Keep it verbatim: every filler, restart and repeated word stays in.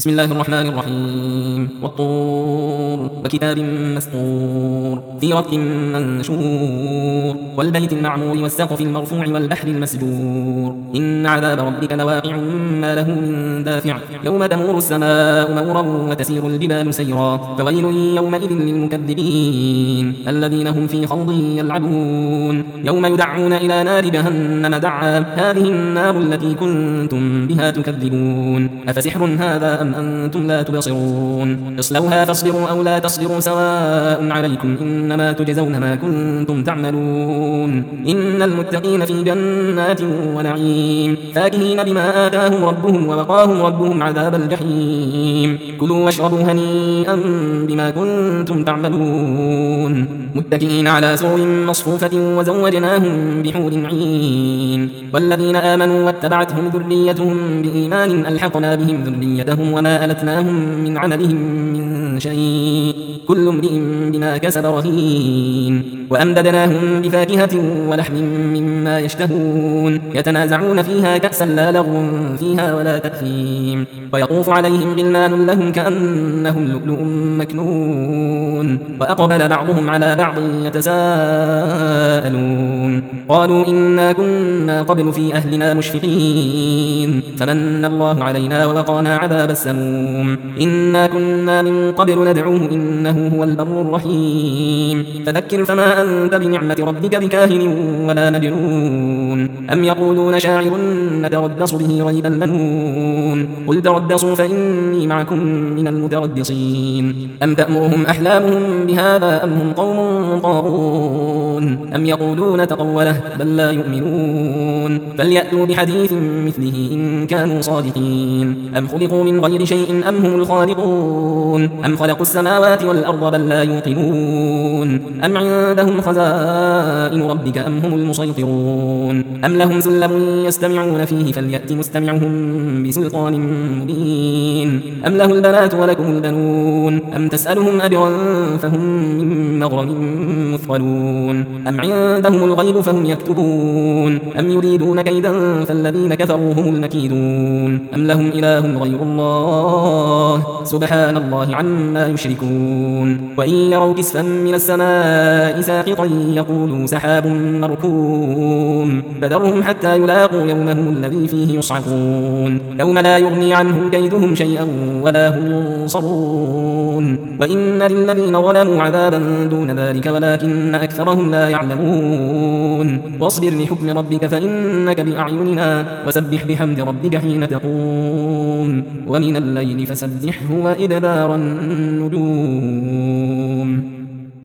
بسم الله الرحمن الرحيم والطور وكتاب مسطور في رق منشور والبيت المعمور والسقف المرفوع والبحر المسجور إن عذاب ربك لواقع ما له من دافع يوم تمور السماء مورا وتسير الجبال سيرا فويل يومئذ للمكذبين الذين هم في خوض يلعبون يوم يدعون إلى نار جهنم دعا هذه النار التي كنتم بها تكذبون أفسحر هذا أم أنتم لا تبصرون اصلوها فاصبروا أو لا تصبروا سواء عليكم إنما تجزون ما كنتم تعملون إن المتقين في جنات ونعيم فاكهين بما آتاهم ربهم ووقاهم ربهم عذاب الجحيم كلوا واشربوا هنيئا بما كنتم تعملون متكئين على سرر مصفوفة وزوجناهم بحور عين والذين آمنوا واتبعتهم ذريتهم بإيمان ألحقنا بهم ذريتهم وما ألتناهم من عملهم من شيء كل امرئ بما كسب رهين وأمددناهم بفاكهة ولحم مما يشتهون يتنازعون فيها كأسا لا لغو فيها ولا تأثيم ويطوف عليهم غلمان لهم كأنهم لؤلؤ مكنون وأقبل بعضهم على بعض يتساءلون قالوا إنا كنا قبل في أهلنا مشفقين فمن الله علينا ووقانا عذاب السموم إنا كنا من قبل ندعوه إنه هو البر الرحيم فذكر فما أنت بنعمة ربك بكاهن ولا مجنون أم يقولون شاعر نتربص به ريب المنون قل تربصوا فإني معكم من المتربصين أم تأمرهم أحلامهم بهذا أم هم قوم طاغون أم يقولون تقوله بل لا يؤمنون فليأتوا بحديث مثله إن كانوا صادقين أم خلقوا من غير شيء أم هم الخالقون أم خلقوا السماوات والأرض بل لا يوقنون أم عندهم خزائن ربك أم هم المسيطرون أم لهم سلم يستمعون فيه فليأت مستمعهم بسلطان مبين أم له البنات ولكم البنون أم تسألهم أجرا فهم من مغرم مثقلون أم عندهم الغيب فهم يكتبون أم يريدون كيدا فالذين كفروا هم المكيدون أم لهم إله غير الله سبحان الله عما يشركون وإن يروا كسفا من السماء ساقطا يقولوا سحاب مركوم فذرهم حتى يلاقوا يومهم الذي فيه يصعقون يوم لا يغني عنهم كيدهم شيئا ولا هم ينصرون وإن للذين ظلموا عذابا دون ذلك ولكن أكثرهم لا يعلمون واصبر لحكم ربك فإنك بأعيننا وسبح بحمد ربك حين تقوم ومن الليل فسبحه وإدبار النجوم